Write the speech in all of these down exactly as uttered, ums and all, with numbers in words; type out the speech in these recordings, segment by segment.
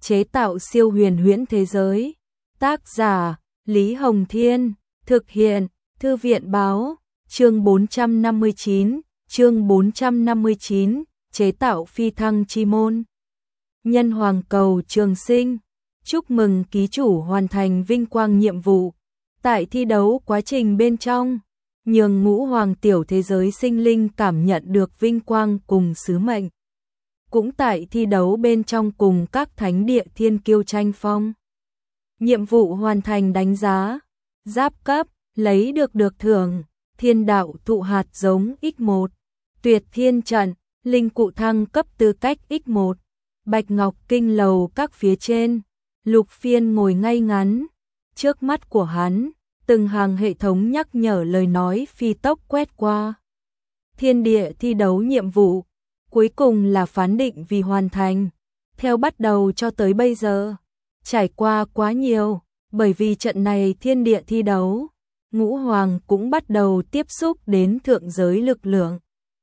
chế tạo siêu huyền huyễn thế giới. Tác giả Lý Hồng Thiên, thực hiện Thư viện Báo. Chương bốn trăm năm mươi chín, chương bốn trăm năm mươi chín, chế tạo phi thăng chi môn. Nhân hoàng cầu trường sinh, chúc mừng ký chủ hoàn thành vinh quang nhiệm vụ. Tại thi đấu quá trình bên trong, nhường ngũ hoàng tiểu thế giới sinh linh cảm nhận được vinh quang cùng sứ mệnh. Cũng tại thi đấu bên trong cùng các thánh địa thiên kiêu tranh phong. Nhiệm vụ hoàn thành đánh giá, giáp cấp, lấy được được thưởng, thiên đạo thụ hạt giống x một, tuyệt thiên trận, linh cụ thăng cấp tư cách x một, bạch ngọc kinh lầu các phía trên. Lục Phiên ngồi ngay ngắn, trước mắt của hắn, từng hàng hệ thống nhắc nhở lời nói phi tốc quét qua. Thiên địa thi đấu nhiệm vụ, cuối cùng là phán định vì hoàn thành. Theo bắt đầu cho tới bây giờ, trải qua quá nhiều, bởi vì trận này thiên địa thi đấu, ngũ hoàng cũng bắt đầu tiếp xúc đến thượng giới lực lượng.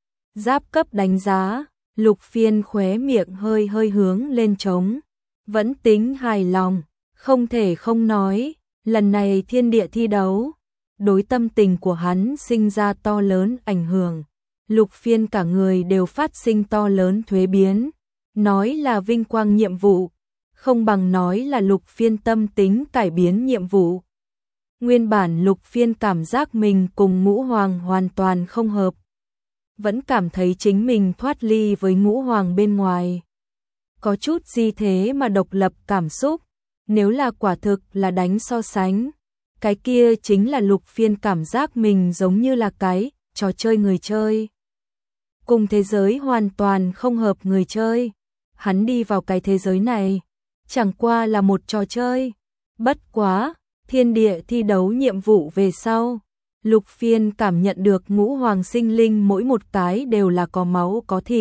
Giáp cấp đánh giá, Lục Phiên khóe miệng hơi hơi hướng lên trống, vẫn tính hài lòng, không thể không nói, lần này thiên địa thi đấu, đối tâm tình của hắn sinh ra to lớn ảnh hưởng. Lục Phiên cả người đều phát sinh to lớn thuế biến, nói là vinh quang nhiệm vụ, không bằng nói là Lục Phiên tâm tính cải biến nhiệm vụ. Nguyên bản Lục Phiên cảm giác mình cùng ngũ hoàng hoàn toàn không hợp, vẫn cảm thấy chính mình thoát ly với ngũ hoàng bên ngoài. Có chút gì thế mà độc lập cảm xúc, nếu là quả thực là đánh so sánh, cái kia chính là Lục Phiên cảm giác mình giống như là cái trò chơi người chơi. Cùng thế giới hoàn toàn không hợp người chơi, hắn đi vào cái thế giới này, chẳng qua là một trò chơi. Bất quá, thiên địa thi đấu nhiệm vụ về sau, Lục Phiên cảm nhận được ngũ hoàng sinh linh mỗi một cái đều là có máu có thịt.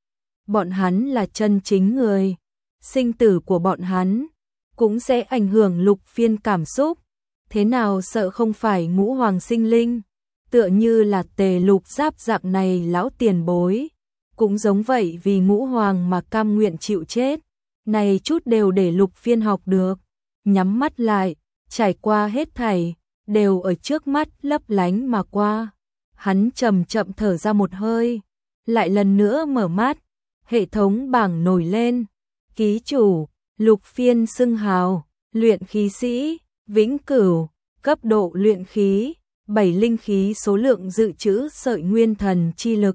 Bọn hắn là chân chính người, sinh tử của bọn hắn cũng sẽ ảnh hưởng Lục Phiên cảm xúc. Thế nào sợ không phải ngũ hoàng sinh linh, tựa như là Tề Lục Giáp dạng này lão tiền bối, cũng giống vậy vì ngũ hoàng mà cam nguyện chịu chết. Này chút đều để Lục Phiên học được, nhắm mắt lại, trải qua hết thảy, đều ở trước mắt lấp lánh mà qua. Hắn chậm chậm thở ra một hơi, lại lần nữa mở mắt, hệ thống bảng nổi lên. Ký chủ, Lục Phiên xưng hào, luyện khí sĩ, vĩnh cửu, cấp độ luyện khí, bảy linh khí, số lượng dự trữ sợi nguyên thần chi lực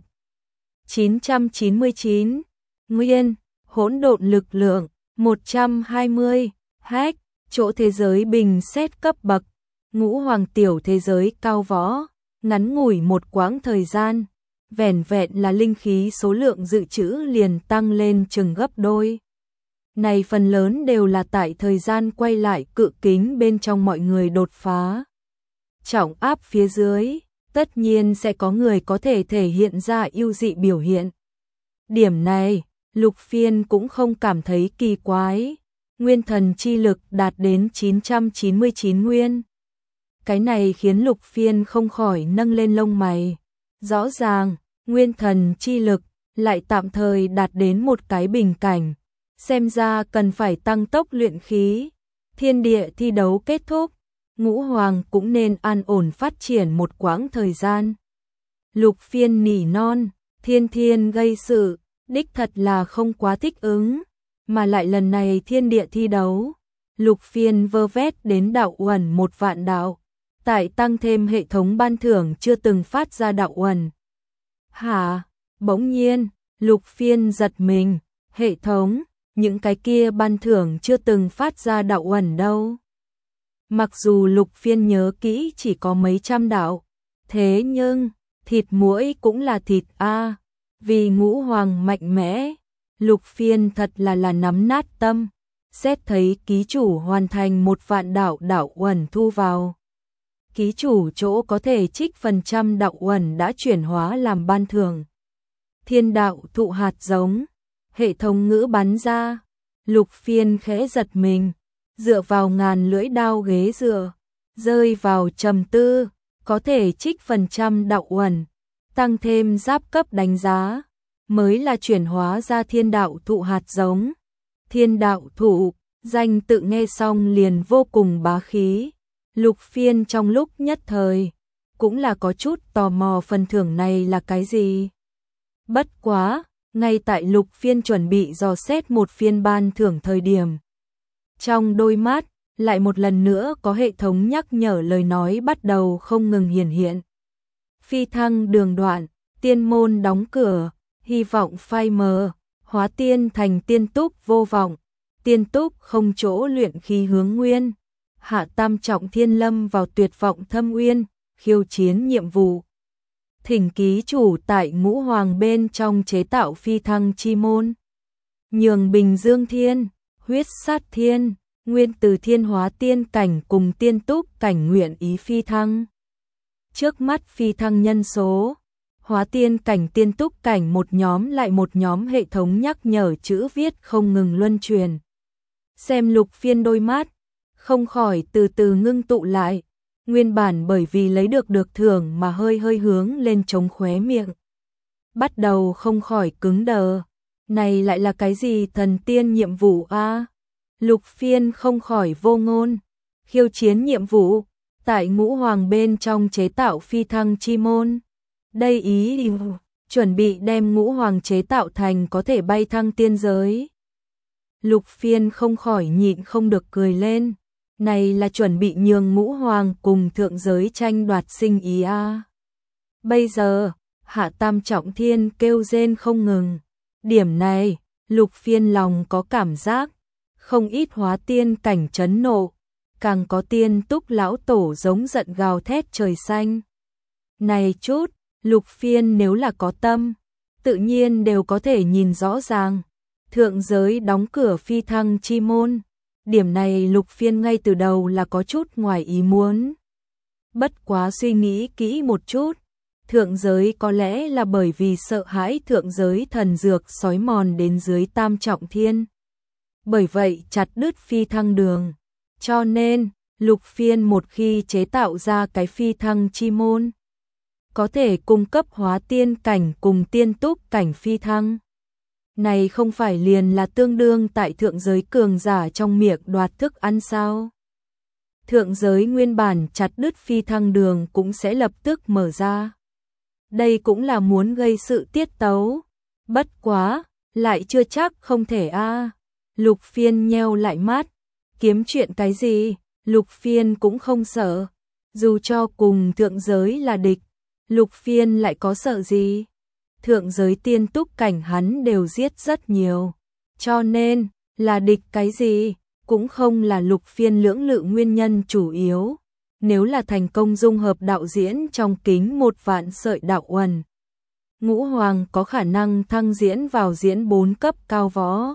chín trăm chín mươi chín, nguyên, hỗn độn lực lượng một trăm hai mươi, hack, chỗ thế giới bình xét cấp bậc, ngũ hoàng tiểu thế giới cao võ, ngắn ngủi một quãng thời gian, vẻn vẹn là linh khí số lượng dự trữ liền tăng lên chừng gấp đôi. Này phần lớn đều là tại thời gian quay lại cự kính bên trong mọi người đột phá. Trọng áp phía dưới, tất nhiên sẽ có người có thể thể hiện ra ưu dị biểu hiện. Điểm này, Lục Phiên cũng không cảm thấy kỳ quái. Nguyên thần chi lực đạt đến chín trăm chín mươi chín nguyên. Cái này khiến Lục Phiên không khỏi nâng lên lông mày. Rõ ràng, nguyên thần chi lực lại tạm thời đạt đến một cái bình cảnh. Xem ra cần phải tăng tốc luyện khí. Thiên địa thi đấu kết thúc, ngũ hoàng cũng nên an ổn phát triển một quãng thời gian. Lục Phiên nỉ non, thiên thiên gây sự, đích thật là không quá thích ứng. Mà lại lần này thiên địa thi đấu, Lục Phiên vơ vét đến đạo uẩn một vạn đạo, tại tăng thêm hệ thống ban thưởng chưa từng phát ra đạo uẩn. Hả? Bỗng nhiên, Lục Phiên giật mình, hệ thống, những cái kia ban thưởng chưa từng phát ra đạo uẩn đâu. Mặc dù Lục Phiên nhớ kỹ chỉ có mấy trăm đạo, thế nhưng, thịt muỗi cũng là thịt a, vì ngũ hoàng mạnh mẽ. Lục Phiên thật là là nắm nát tâm, xét thấy ký chủ hoàn thành một vạn đạo đạo uẩn thu vào. Ký chủ chỗ có thể trích phần trăm đạo uẩn đã chuyển hóa làm ban thưởng. Thiên đạo thụ hạt giống, hệ thống ngữ bắn ra, Lục Phiên khẽ giật mình, dựa vào ngàn lưỡi đao ghế dựa, rơi vào trầm tư, có thể trích phần trăm đạo uẩn, tăng thêm giáp cấp đánh giá. Mới là chuyển hóa ra thiên đạo thụ hạt giống. Thiên đạo thụ, danh tự nghe xong liền vô cùng bá khí. Lục Phiên trong lúc nhất thời, cũng là có chút tò mò phần thưởng này là cái gì. Bất quá, ngay tại Lục Phiên chuẩn bị dò xét một phiên ban thưởng thời điểm. Trong đôi mắt, lại một lần nữa có hệ thống nhắc nhở lời nói bắt đầu không ngừng hiển hiện. Phi thăng đường đoạn, tiên môn đóng cửa, hy vọng phai mờ, hóa tiên thành tiên túc vô vọng, tiên túc không chỗ luyện khí hướng nguyên, hạ tam trọng thiên lâm vào tuyệt vọng thâm uyên, khiêu chiến nhiệm vụ. Thỉnh ký chủ tại ngũ hoàng bên trong chế tạo phi thăng chi môn. Nhường Bình Dương Thiên, huyết sát thiên, nguyên từ thiên hóa tiên cảnh cùng tiên túc cảnh nguyện ý phi thăng. Trước mắt phi thăng nhân số, hóa tiên cảnh tiên túc cảnh một nhóm lại một nhóm hệ thống nhắc nhở chữ viết không ngừng luân truyền. Xem Lục Phiên đôi mắt, không khỏi từ từ ngưng tụ lại, nguyên bản bởi vì lấy được được thưởng mà hơi hơi hướng lên chống khóe miệng. Bắt đầu không khỏi cứng đờ, này lại là cái gì thần tiên nhiệm vụ a? Lục Phiên không khỏi vô ngôn, khiêu chiến nhiệm vụ, tại ngũ hoàng bên trong chế tạo phi thăng chi môn. Đây ý đi, chuẩn bị đem ngũ hoàng chế tạo thành có thể bay thăng tiên giới. Lục Phiên không khỏi nhịn không được cười lên, này là chuẩn bị nhường ngũ hoàng cùng thượng giới tranh đoạt sinh ý a. Bây giờ, hạ tam trọng thiên kêu rên không ngừng, điểm này, Lục Phiên lòng có cảm giác, không ít hóa tiên cảnh chấn nộ, càng có tiên túc lão tổ giống giận gào thét trời xanh. Này chút, Lục Phiên nếu là có tâm, tự nhiên đều có thể nhìn rõ ràng, thượng giới đóng cửa phi thăng chi môn, điểm này Lục Phiên ngay từ đầu là có chút ngoài ý muốn. Bất quá suy nghĩ kỹ một chút, thượng giới có lẽ là bởi vì sợ hãi thượng giới thần dược sói mòn đến dưới tam trọng thiên. Bởi vậy chặt đứt phi thăng đường, cho nên Lục Phiên một khi chế tạo ra cái phi thăng chi môn, có thể cung cấp hóa tiên cảnh cùng tiên túc cảnh phi thăng. Này không phải liền là tương đương tại thượng giới cường giả trong miệng đoạt thức ăn sao? Thượng giới nguyên bản chặt đứt phi thăng đường cũng sẽ lập tức mở ra. Đây cũng là muốn gây sự tiết tấu. Bất quá, lại chưa chắc không thể a. Lục Phiên nheo lại mắt, kiếm chuyện cái gì, Lục Phiên cũng không sợ. Dù cho cùng thượng giới là địch, Lục Phiên lại có sợ gì? Thượng giới tiên túc cảnh hắn đều giết rất nhiều, cho nên là địch cái gì cũng không là Lục Phiên lưỡng lự nguyên nhân chủ yếu. Nếu là thành công dung hợp đạo diễn trong kính một vạn sợi đạo uẩn, ngũ hoàng có khả năng thăng diễn vào diễn bốn cấp cao võ.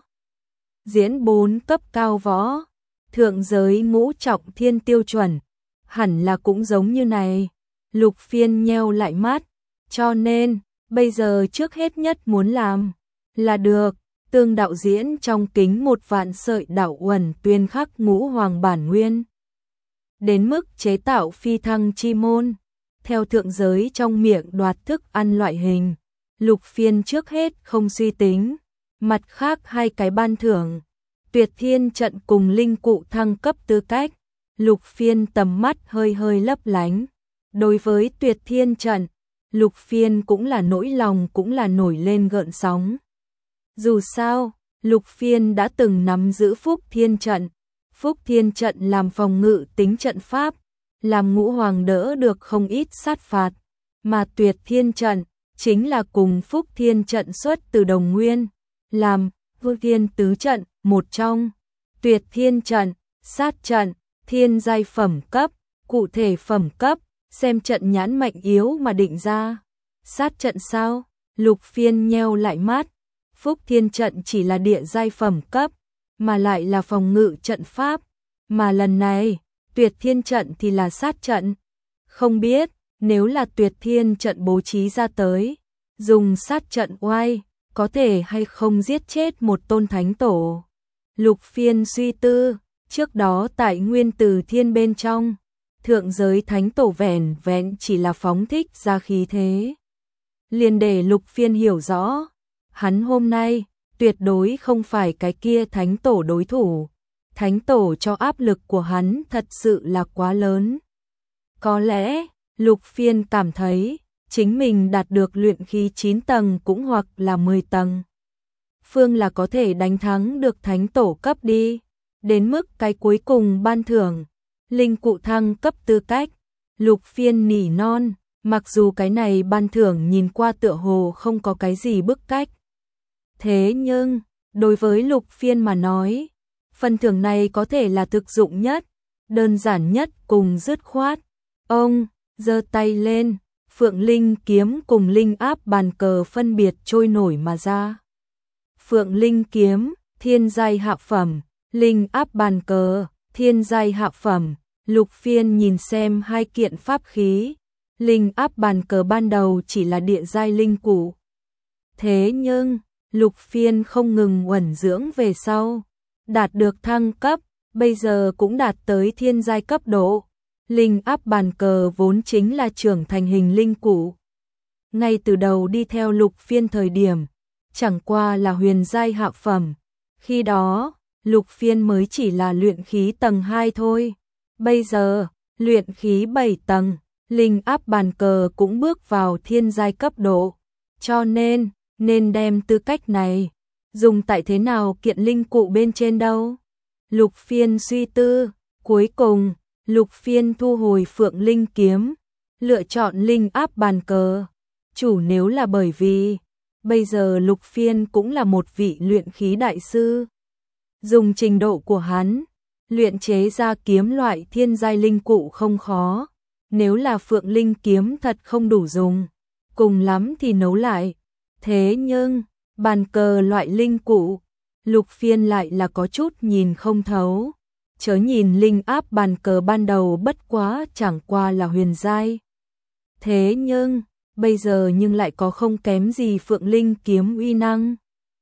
Diễn bốn cấp cao võ, thượng giới ngũ trọng thiên tiêu chuẩn, hẳn là cũng giống như này. Lục Phiên nheo lại mắt, cho nên bây giờ trước hết nhất muốn làm là được tương đạo diễn trong kính một vạn sợi đạo uẩn tuyên khắc ngũ hoàng bản nguyên. Đến mức chế tạo phi thăng chi môn, theo thượng giới trong miệng đoạt thức ăn loại hình, Lục Phiên trước hết không suy tính. Mặt khác hai cái ban thưởng, Tuyệt Thiên trận cùng linh cụ thăng cấp tư cách, Lục Phiên tầm mắt hơi hơi lấp lánh. Đối với Tuyệt Thiên trận, Lục Phiên cũng là nỗi lòng cũng là nổi lên gợn sóng. Dù sao, Lục Phiên đã từng nắm giữ Phúc Thiên trận, Phúc Thiên trận làm phòng ngự tính trận pháp, làm ngũ hoàng đỡ được không ít sát phạt, mà Tuyệt Thiên trận chính là cùng Phúc Thiên trận xuất từ đồng nguyên, làm Vương Thiên tứ trận một trong. Tuyệt Thiên trận, sát trận, thiên giai phẩm cấp, cụ thể phẩm cấp, xem trận nhãn mạnh yếu mà định ra. Sát trận sao? Lục Phiên nheo lại mắt, Phúc Thiên trận chỉ là địa giai phẩm cấp, mà lại là phòng ngự trận pháp, mà lần này, Tuyệt Thiên trận thì là sát trận. Không biết, nếu là Tuyệt Thiên trận bố trí ra tới, dùng sát trận oai, có thể hay không giết chết một tôn thánh tổ. Lục Phiên suy tư, trước đó tại Nguyên Từ Thiên bên trong, thượng giới thánh tổ vẻn vẹn chỉ là phóng thích ra khí thế. Liền để Lục Phiên hiểu rõ, hắn hôm nay tuyệt đối không phải cái kia thánh tổ đối thủ. Thánh tổ cho áp lực của hắn thật sự là quá lớn. Có lẽ, Lục Phiên cảm thấy, chính mình đạt được luyện khí chín tầng cũng hoặc là mười tầng. Phương là có thể đánh thắng được thánh tổ cấp đi. Đến mức cái cuối cùng ban thưởng, linh cụ thăng cấp tư cách. Lục Phiên nỉ non, mặc dù cái này ban thưởng nhìn qua tựa hồ không có cái gì bức cách. Thế nhưng, đối với Lục Phiên mà nói, phần thưởng này có thể là thực dụng nhất, đơn giản nhất cùng dứt khoát. Ông giơ tay lên, Phượng Linh kiếm cùng linh áp bàn cờ phân biệt trôi nổi mà ra. Phượng Linh kiếm, thiên giai hạ phẩm, linh áp bàn cờ, thiên giai hạ phẩm. Lục Phiên nhìn xem hai kiện pháp khí, linh áp bàn cờ ban đầu chỉ là địa giai linh cụ. Thế nhưng, Lục Phiên không ngừng uẩn dưỡng về sau, đạt được thăng cấp, bây giờ cũng đạt tới thiên giai cấp độ. Linh áp bàn cờ vốn chính là trưởng thành hình linh cụ. Ngay từ đầu đi theo Lục Phiên thời điểm, chẳng qua là huyền giai hạ phẩm. Khi đó, Lục Phiên mới chỉ là luyện khí tầng hai thôi. Bây giờ, luyện khí bảy tầng, linh áp bàn cờ cũng bước vào thiên giai cấp độ. Cho nên, nên đem tư cách này, dùng tại thế nào kiện linh cụ bên trên đâu. Lục Phiên suy tư, cuối cùng, Lục Phiên thu hồi Phượng Linh kiếm, lựa chọn linh áp bàn cờ. Chủ nếu là bởi vì, bây giờ Lục Phiên cũng là một vị luyện khí đại sư. Dùng trình độ của hắn, luyện chế ra kiếm loại thiên giai linh cụ không khó. Nếu là Phượng Linh kiếm thật không đủ dùng, cùng lắm thì nấu lại. Thế nhưng, bàn cờ loại linh cụ, Lục Phiên lại là có chút nhìn không thấu. Chớ nhìn linh áp bàn cờ ban đầu bất quá chẳng qua là huyền giai. Thế nhưng, bây giờ nhưng lại có không kém gì Phượng Linh kiếm uy năng.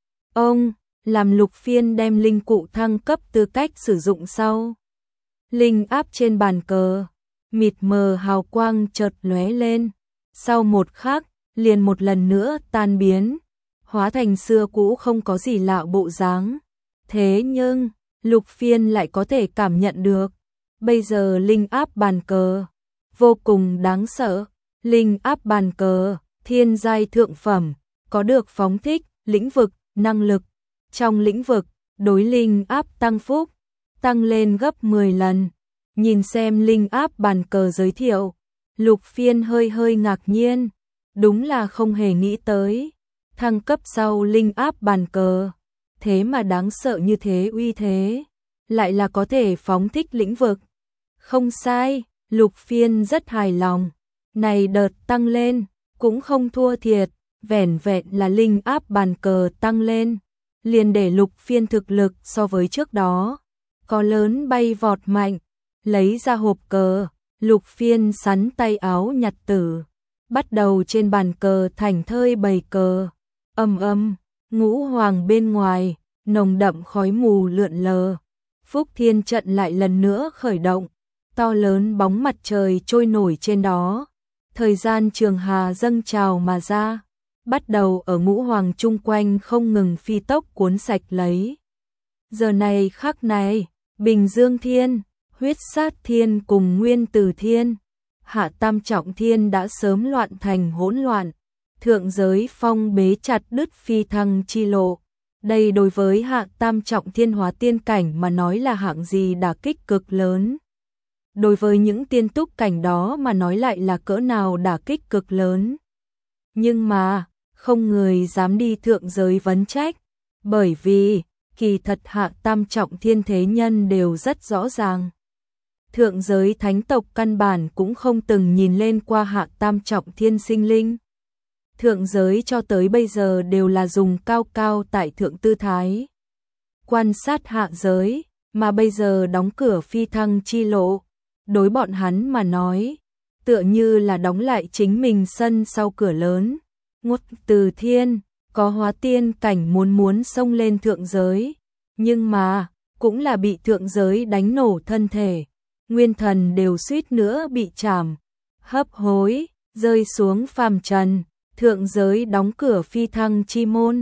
Ông, làm Lục Phiên đem linh cụ thăng cấp tư cách sử dụng sau. Linh áp trên bàn cờ, mịt mờ hào quang chợt lóe lên. Sau một khắc, liền một lần nữa tan biến, hóa thành xưa cũ không có gì lạ bộ dáng. Thế nhưng, Lục Phiên lại có thể cảm nhận được, bây giờ linh áp bàn cờ vô cùng đáng sợ. Linh áp bàn cờ, thiên giai thượng phẩm, có được phóng thích, lĩnh vực, năng lực. Trong lĩnh vực, đối linh áp tăng phúc, tăng lên gấp mười lần. Nhìn xem linh áp bàn cờ giới thiệu, Lục Phiên hơi hơi ngạc nhiên, đúng là không hề nghĩ tới. Thăng cấp sau linh áp bàn cờ, thế mà đáng sợ như thế, uy thế, lại là có thể phóng thích lĩnh vực. Không sai, Lục Phiên rất hài lòng. Này đợt tăng lên, cũng không thua thiệt, vẻn vẹn là linh áp bàn cờ tăng lên, liền để Lục Phiên thực lực so với trước đó có lớn bay vọt mạnh. Lấy ra hộp cờ, Lục Phiên sắn tay áo nhặt tử, bắt đầu trên bàn cờ thảnh thơi bày cờ. Âm âm, ngũ hoàng bên ngoài, nồng đậm khói mù lượn lờ. Phúc Thiên trận lại lần nữa khởi động, to lớn bóng mặt trời trôi nổi trên đó. Thời gian trường hà dâng trào mà ra, bắt đầu ở ngũ hoàng chung quanh không ngừng phi tốc cuốn sạch lấy. Giờ này khắc này, Bình Dương Thiên, Huyết Sát Thiên cùng Nguyên Tử Thiên, Hạ Tam Trọng Thiên đã sớm loạn thành hỗn loạn. Thượng giới phong bế chặt đứt phi thăng chi lộ. Đây đối với Hạ Tam Trọng Thiên hóa tiên cảnh mà nói là hạng gì đả kích cực lớn. Đối với những tiên túc cảnh đó mà nói lại là cỡ nào đả kích cực lớn. Nhưng mà, không người dám đi thượng giới vấn trách, bởi vì, kỳ thật Hạ Tam Trọng Thiên thế nhân đều rất rõ ràng. Thượng giới thánh tộc căn bản cũng không từng nhìn lên qua Hạ Tam Trọng Thiên sinh linh. Thượng giới cho tới bây giờ đều là dùng cao cao tại thượng tư thái quan sát hạ giới, mà bây giờ đóng cửa phi thăng chi lộ, đối bọn hắn mà nói, tựa như là đóng lại chính mình sân sau cửa lớn. Ngút Từ Thiên, có hóa tiên cảnh muốn muốn xông lên thượng giới, nhưng mà, cũng là bị thượng giới đánh nổ thân thể, nguyên thần đều suýt nữa bị chảm, hấp hối, rơi xuống phàm trần. Thượng giới đóng cửa phi thăng chi môn,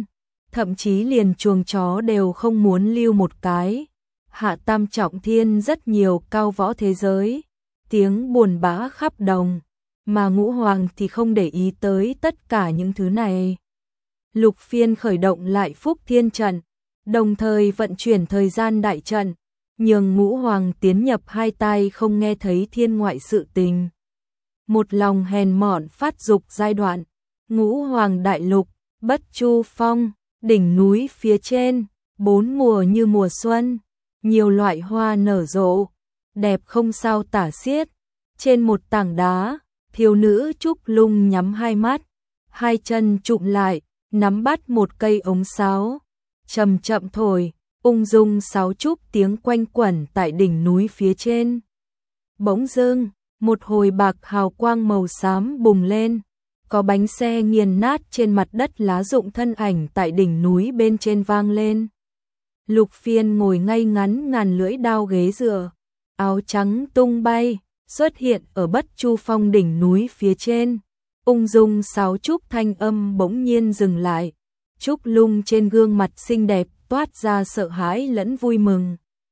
thậm chí liền chuồng chó đều không muốn lưu một cái. Hạ tam trọng thiên rất nhiều cao võ thế giới, tiếng buồn bã khắp đồng, mà Ngũ Hoàng thì không để ý tới tất cả những thứ này. Lục Phiên khởi động lại Phúc Thiên trận, đồng thời vận chuyển thời gian đại trận, nhường Ngũ Hoàng tiến nhập hai tai không nghe thấy thiên ngoại sự tình. Một lòng hèn mọn phát dục giai đoạn, Ngũ Hoàng đại lục, Bất Chu Phong, đỉnh núi phía trên, bốn mùa như mùa xuân, nhiều loại hoa nở rộ, đẹp không sao tả xiết. Trên một tảng đá, thiếu nữ Trúc Lung nhắm hai mắt, hai chân chụm lại, nắm bắt một cây ống sáo, chậm chậm thổi, ung dung sáo trúc tiếng quanh quẩn tại đỉnh núi phía trên. Bỗng dưng, một hồi bạc hào quang màu xám bùng lên, có bánh xe nghiền nát trên mặt đất lá rụng thân ảnh tại đỉnh núi bên trên vang lên. Lục Phiên ngồi ngay ngắn ngàn lưỡi đao ghế dựa, áo trắng tung bay, xuất hiện ở Bất Chu Phong đỉnh núi phía trên. Ung dung sáo trúc thanh âm bỗng nhiên dừng lại, Trúc Lung trên gương mặt xinh đẹp toát ra sợ hãi lẫn vui mừng.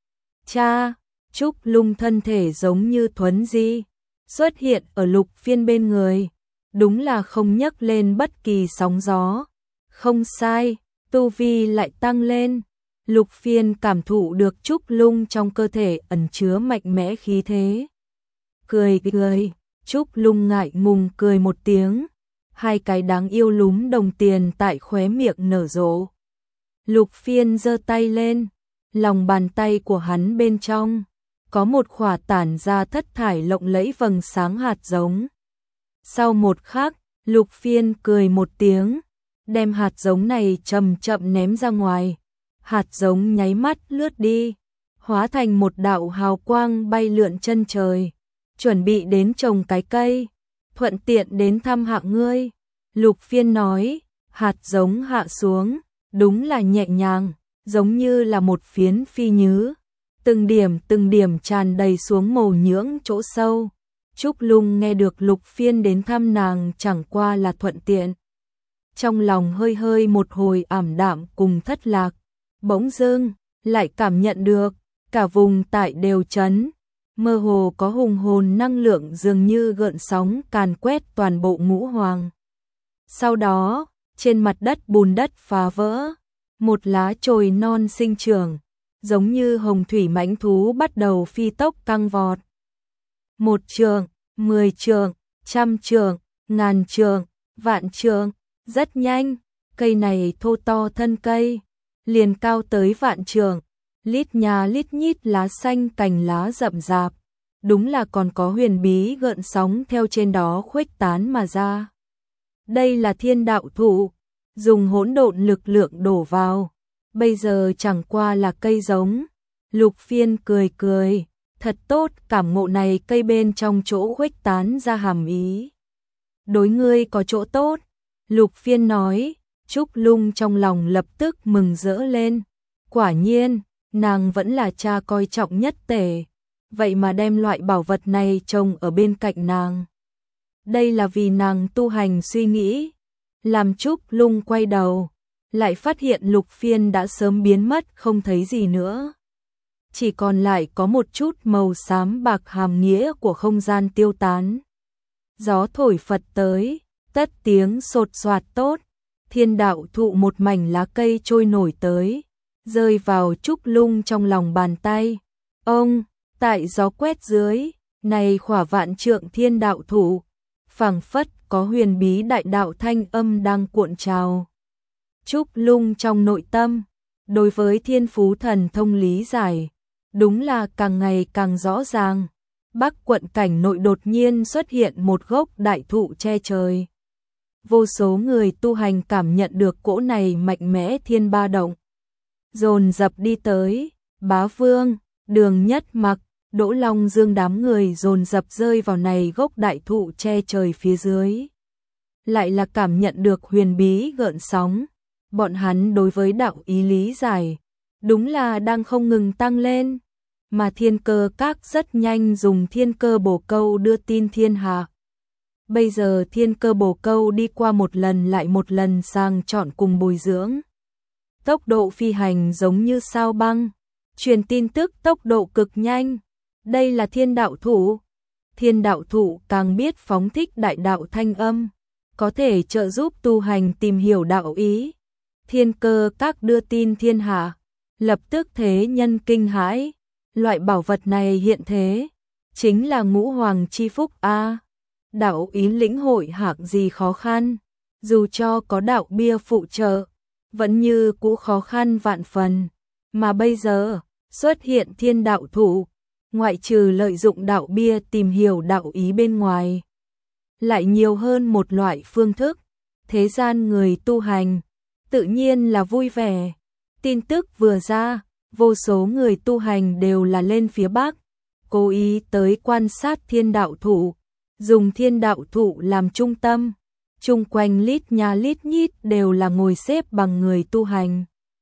Cha, Trúc Lung thân thể giống như thuấn di, xuất hiện ở Lục Phiên bên người, đúng là không nhấc lên bất kỳ sóng gió. Không sai, tu vi lại tăng lên. Lục Phiên cảm thụ được Trúc Lung trong cơ thể ẩn chứa mạnh mẽ khí thế. Cười cười, Trúc Lung ngại ngùng cười một tiếng, hai cái đáng yêu lúm đồng tiền tại khóe miệng nở rộ. Lục Phiên giơ tay lên, lòng bàn tay của hắn bên trong có một khỏa tản ra thất thải lộng lẫy vầng sáng hạt giống. Sau một khắc, Lục Phiên cười một tiếng, đem hạt giống này chậm chậm ném ra ngoài. Hạt giống nháy mắt lướt đi, hóa thành một đạo hào quang bay lượn chân trời, chuẩn bị đến trồng cái cây, thuận tiện đến thăm hạ ngươi. Lục Phiên nói, hạt giống hạ xuống, đúng là nhẹ nhàng, giống như là một phiến phi nhứ, từng điểm từng điểm tràn đầy xuống mồ nhưỡng chỗ sâu. Trúc Lung nghe được Lục Phiên đến thăm nàng chẳng qua là thuận tiện, trong lòng hơi hơi một hồi ảm đạm cùng thất lạc. Bỗng dưng lại cảm nhận được cả vùng tại đều chấn, mơ hồ có hùng hồn năng lượng dường như gợn sóng càn quét toàn bộ Ngũ Hoàng. Sau đó, trên mặt đất bùn đất phá vỡ, một lá chồi non sinh trưởng, giống như hồng thủy mãnh thú bắt đầu phi tốc căng vọt. Một trượng, mười trượng, trăm trượng, ngàn trượng, vạn trượng, rất nhanh, cây này thô to thân cây, liền cao tới vạn trượng, lít nhà lít nhít lá xanh cành lá rậm rạp, đúng là còn có huyền bí gợn sóng theo trên đó khuếch tán mà ra. Đây là thiên đạo thụ, dùng hỗn độn lực lượng đổ vào, bây giờ chẳng qua là cây giống. Lục Phiên cười cười, thật tốt, cảm ngộ này cây bên trong chỗ khuếch tán ra hàm ý. Đối ngươi có chỗ tốt, Lục Phiên nói. Trúc Lung trong lòng lập tức mừng rỡ lên, quả nhiên, nàng vẫn là cha coi trọng nhất tể, vậy mà đem loại bảo vật này trồng ở bên cạnh nàng. Đây là vì nàng tu hành suy nghĩ. Làm Trúc Lung quay đầu, lại phát hiện Lục Phiên đã sớm biến mất không thấy gì nữa. Chỉ còn lại có một chút màu xám bạc hàm nghĩa của không gian tiêu tán. Gió thổi phật tới, tất tiếng sột soạt tốt. Thiên đạo thụ một mảnh lá cây trôi nổi tới, rơi vào Trúc Lung trong lòng bàn tay. Ông, tại gió quét dưới, này khỏa vạn trượng thiên đạo thụ, phảng phất có huyền bí đại đạo thanh âm đang cuộn trào. Trúc Lung trong nội tâm, đối với thiên phú thần thông lý giải, đúng là càng ngày càng rõ ràng. Bắc quận cảnh nội đột nhiên xuất hiện một gốc đại thụ che trời. Vô số người tu hành cảm nhận được cỗ này mạnh mẽ thiên ba động, dồn dập đi tới. Bá Vương, Đường Nhất Mặc, Đỗ Long Dương đám người dồn dập rơi vào này gốc đại thụ che trời phía dưới. Lại là cảm nhận được huyền bí gợn sóng, bọn hắn đối với đạo ý lý giải, đúng là đang không ngừng tăng lên, mà Thiên Cơ Các rất nhanh dùng Thiên Cơ Bổ Câu đưa tin thiên hạ. Bây giờ Thiên Cơ Bổ Câu đi qua một lần lại một lần sang chọn cùng bồi dưỡng. tốc độ phi hành giống như sao băng, truyền tin tức tốc độ cực nhanh. Đây là thiên đạo thụ. Thiên đạo thụ càng biết phóng thích đại đạo thanh âm, có thể trợ giúp tu hành tìm hiểu đạo ý. Thiên cơ các đưa tin thiên hạ, lập tức thế nhân kinh hãi. Loại bảo vật này hiện thế, chính là ngũ hoàng chi phúc a. Đạo ý lĩnh hội hạng gì khó khăn, dù cho có đạo bia phụ trợ, vẫn như cũ khó khăn vạn phần. Mà bây giờ, xuất hiện thiên đạo thụ, ngoại trừ lợi dụng đạo bia tìm hiểu đạo ý bên ngoài, lại nhiều hơn một loại phương thức. Thế gian người tu hành, tự nhiên là vui vẻ. Tin tức vừa ra, vô số người tu hành đều là lên phía Bắc, cố ý tới quan sát thiên đạo thụ, dùng thiên đạo thụ làm trung tâm. Chung quanh lít nha lít nhít đều là ngồi xếp bằng người tu hành.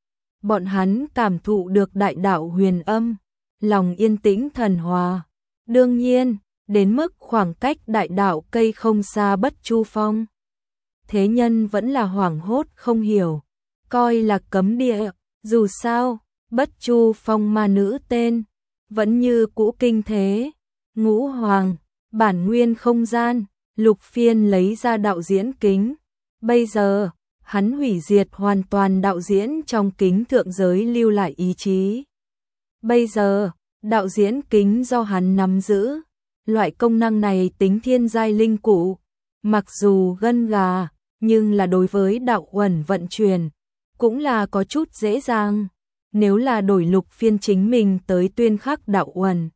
Bọn hắn cảm thụ được đại đạo huyền âm, lòng yên tĩnh thần hòa. Đương nhiên, đến mức khoảng cách đại đạo cây không xa Bất Chu Phong, thế nhân vẫn là hoảng hốt không hiểu, coi là cấm địa. Dù sao, Bất Chu Phong ma nữ tên vẫn như cũ kinh thế. Ngũ hoàng, bản nguyên không gian. Lục Phiên lấy ra đạo diễn kính. Bây giờ, hắn hủy diệt hoàn toàn đạo diễn trong kính thượng giới lưu lại ý chí. Bây giờ, đạo diễn kính do hắn nắm giữ. Loại công năng này tính thiên giai linh cụ, mặc dù gân gà, nhưng là đối với đạo uẩn vận chuyển, cũng là có chút dễ dàng. Nếu là đổi Lục Phiên chính mình tới tuyên khắc đạo uẩn,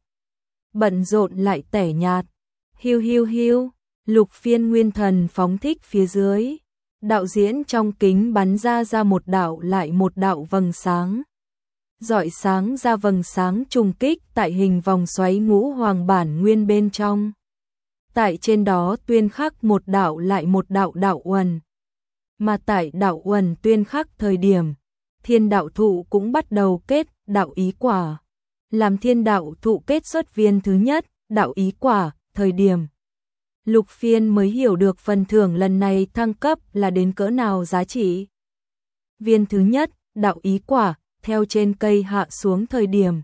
bận rộn lại tẻ nhạt. Hiu hiu hiu. Lục Phiên nguyên thần phóng thích phía dưới, đạo diễn trong kính bắn ra ra một đạo lại một đạo vầng sáng. Rọi sáng ra vầng sáng trùng kích tại hình vòng xoáy ngũ hoàng bản nguyên bên trong. Tại trên đó tuyên khắc một đạo lại một đạo đạo uẩn. Mà tại đạo uẩn tuyên khắc thời điểm, thiên đạo thụ cũng bắt đầu kết đạo ý quả. Làm thiên đạo thụ kết xuất viên thứ nhất, đạo ý quả, thời điểm Lục Phiên mới hiểu được phần thưởng lần này thăng cấp là đến cỡ nào giá trị. Viên thứ nhất, đạo ý quả, theo trên cây hạ xuống thời điểm,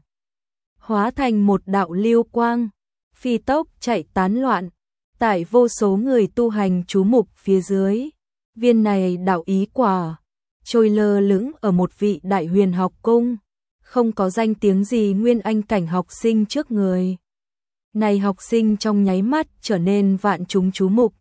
hóa thành một đạo lưu quang, phi tốc chạy tán loạn, tại vô số người tu hành chú mục phía dưới. Viên này đạo ý quả, trôi lơ lửng ở một vị đại huyền học cung, không có danh tiếng gì nguyên anh cảnh học sinh trước người. Này học sinh trong nháy mắt trở nên vạn chúng chú mục.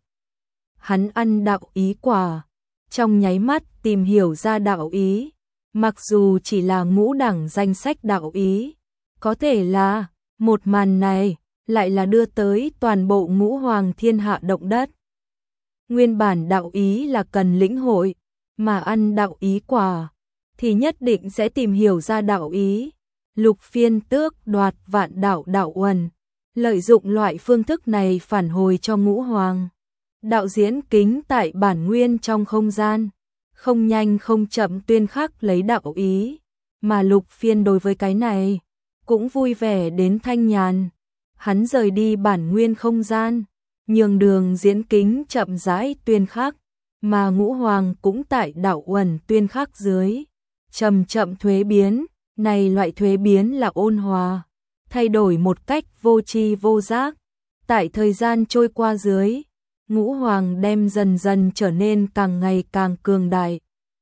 Hắn ăn đạo ý quả, trong nháy mắt tìm hiểu ra đạo ý, mặc dù chỉ là ngũ đẳng danh sách đạo ý, có thể là một màn này lại là đưa tới toàn bộ ngũ hoàng thiên hạ động đất. Nguyên bản đạo ý là cần lĩnh hội, mà ăn đạo ý quả thì nhất định sẽ tìm hiểu ra đạo ý. Lục Phiên tước đoạt vạn đạo đạo uẩn, lợi dụng loại phương thức này phản hồi cho ngũ hoàng. Đạo diễn kính tại bản nguyên trong không gian, không nhanh không chậm tuyên khắc lấy đạo ý, mà Lục Phiên đối với cái này cũng vui vẻ đến thanh nhàn. Hắn rời đi bản nguyên không gian, nhường đường diễn kính chậm rãi tuyên khắc, mà ngũ hoàng cũng tại đạo uẩn tuyên khắc dưới, chậm chậm thuế biến. Này loại thuế biến là ôn hòa, thay đổi một cách vô tri vô giác. Tại thời gian trôi qua dưới, ngũ hoàng đem dần dần trở nên càng ngày càng cường đại.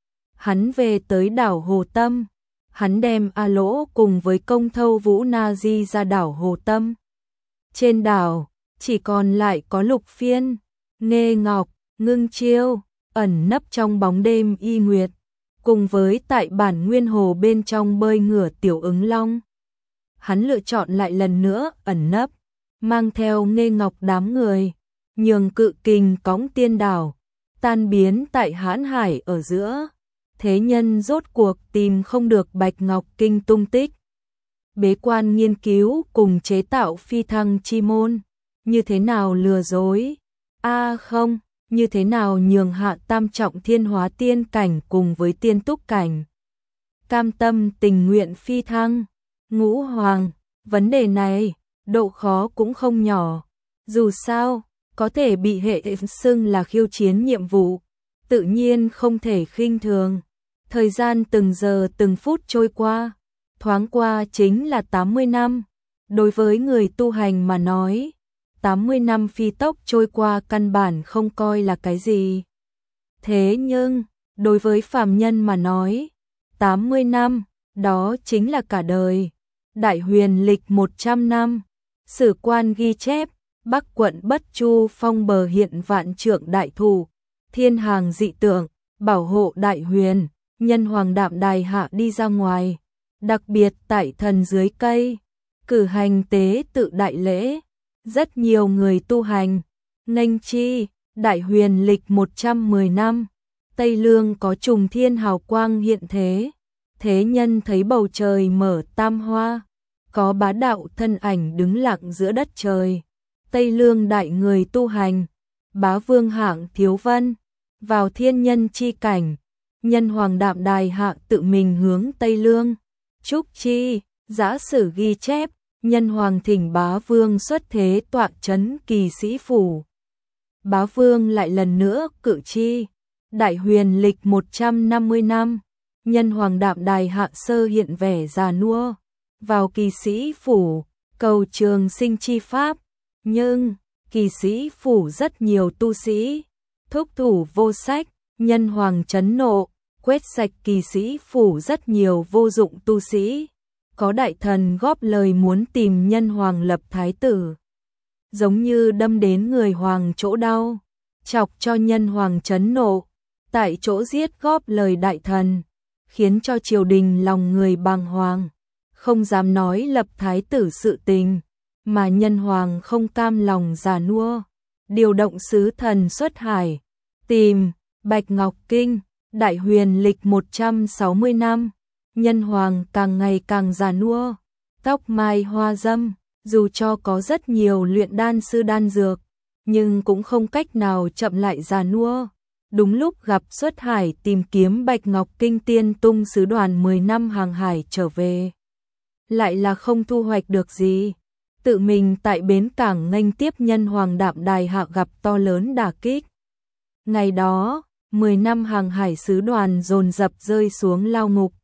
Hắn về tới đảo Hồ Tâm, hắn đem A Lỗ cùng với Công Thâu Vũ Na Di ra đảo Hồ Tâm. Trên đảo, chỉ còn lại có Lục Phiên, Nghê Ngọc, Ngưng Chiêu, ẩn nấp trong bóng đêm Y Nguyệt, cùng với tại bản nguyên hồ bên trong bơi ngửa Tiểu Ứng Long. Hắn lựa chọn lại lần nữa ẩn nấp, mang theo Nghê Ngọc đám người, nhường Cự Kình cõng tiên đảo, tan biến tại hãn hải ở giữa. Thế nhân rốt cuộc tìm không được Bạch Ngọc Kinh tung tích. Bế quan nghiên cứu cùng chế tạo phi thăng chi môn, như thế nào lừa dối, a à không, như thế nào nhường hạ tam trọng thiên hóa tiên cảnh cùng với tiên túc cảnh. Cam tâm tình nguyện phi thăng, ngũ hoàng, vấn đề này, độ khó cũng không nhỏ. Dù sao, có thể bị hệ xưng là khiêu chiến nhiệm vụ, tự nhiên không thể khinh thường. Thời gian từng giờ từng phút trôi qua, thoáng qua chính là tám mươi năm. Đối với người tu hành mà nói, tám mươi năm phi tốc trôi qua căn bản không coi là cái gì. Thế nhưng, đối với phàm nhân mà nói, tám mươi năm, đó chính là cả đời. Đại huyền lịch một trăm năm, sử quan ghi chép, Bắc quận Bất Chu phong bờ hiện vạn trượng đại thụ, thiên hàng dị tượng, bảo hộ đại huyền, nhân hoàng đạm đài hạ đi ra ngoài, đặc biệt tại thần dưới cây, cử hành tế tự đại lễ, rất nhiều người tu hành, nghênh chi, đại huyền lịch một trăm mười năm, Tây Lương có trùng thiên hào quang hiện thế, thế nhân thấy bầu trời mở tam hoa, có bá đạo thân ảnh đứng lặng giữa đất trời, Tây Lương đại người tu hành, bá vương hạng thiếu vân, vào thiên nhân chi cảnh, nhân hoàng đạm đài hạ tự mình hướng Tây Lương, chúc chi, giả sử ghi chép, nhân hoàng thỉnh bá vương xuất thế tọa chấn Kỳ Sĩ phủ. Bá vương lại lần nữa cử chi, đại huyền lịch một trăm năm mươi năm, nhân hoàng đạm đài hạ sơ hiện vẻ già nua, vào Kỳ Sĩ phủ, cầu trường sinh chi pháp, nhưng Kỳ Sĩ phủ rất nhiều tu sĩ, thúc thủ vô sách, nhân hoàng chấn nộ, quét sạch Kỳ Sĩ phủ rất nhiều vô dụng tu sĩ. Có đại thần góp lời muốn tìm nhân hoàng lập thái tử, giống như đâm đến người hoàng chỗ đau, chọc cho nhân hoàng chấn nộ, tại chỗ giết góp lời đại thần, khiến cho triều đình lòng người bàng hoàng, không dám nói lập thái tử sự tình, mà nhân hoàng không cam lòng già nua, điều động sứ thần xuất hải, tìm Bạch Ngọc Kinh, đại huyền lịch một trăm sáu mươi năm. Nhân hoàng càng ngày càng già nua, tóc mai hoa râm, dù cho có rất nhiều luyện đan sư đan dược, nhưng cũng không cách nào chậm lại già nua. Đúng lúc gặp xuất hải tìm kiếm Bạch Ngọc Kinh tiên tung sứ đoàn mười năm hàng hải trở về, lại là không thu hoạch được gì. Tự mình tại bến cảng nghênh tiếp nhân hoàng đạm đài hạ gặp to lớn đả kích. Ngày đó, mười năm hàng hải sứ đoàn dồn dập rơi xuống lao ngục.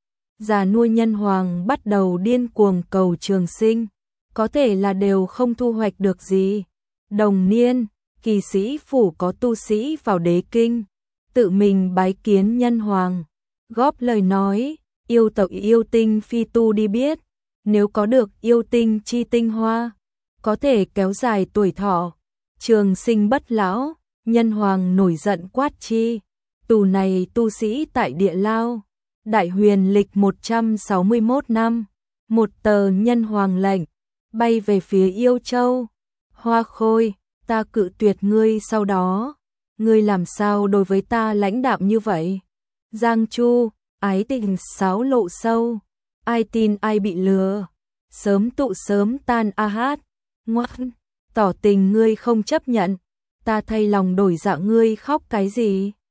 Già nua nhân hoàng bắt đầu điên cuồng cầu trường sinh, có thể là đều không thu hoạch được gì. Đồng niên, Kỳ Sĩ phủ có tu sĩ vào đế kinh, tự mình bái kiến nhân hoàng, góp lời nói, yêu tộc yêu tinh phi tu đi biết, nếu có được yêu tinh chi tinh hoa, có thể kéo dài tuổi thọ, trường sinh bất lão. Nhân hoàng nổi giận quát chi, tù này tu sĩ tại địa lao. Đại huyền lịch một trăm sáu mươi mốt năm, một tờ nhân hoàng lệnh, bay về phía Yêu Châu. Hoa Khôi, ta cự tuyệt ngươi sau đó, ngươi làm sao đối với ta lãnh đạm như vậy? Giang Chu, ái tình sáo lộ sâu, ai tin ai bị lừa, sớm tụ sớm tan a hát, ngoan, tỏ tình ngươi không chấp nhận, ta thay lòng đổi dạ ngươi khóc cái gì?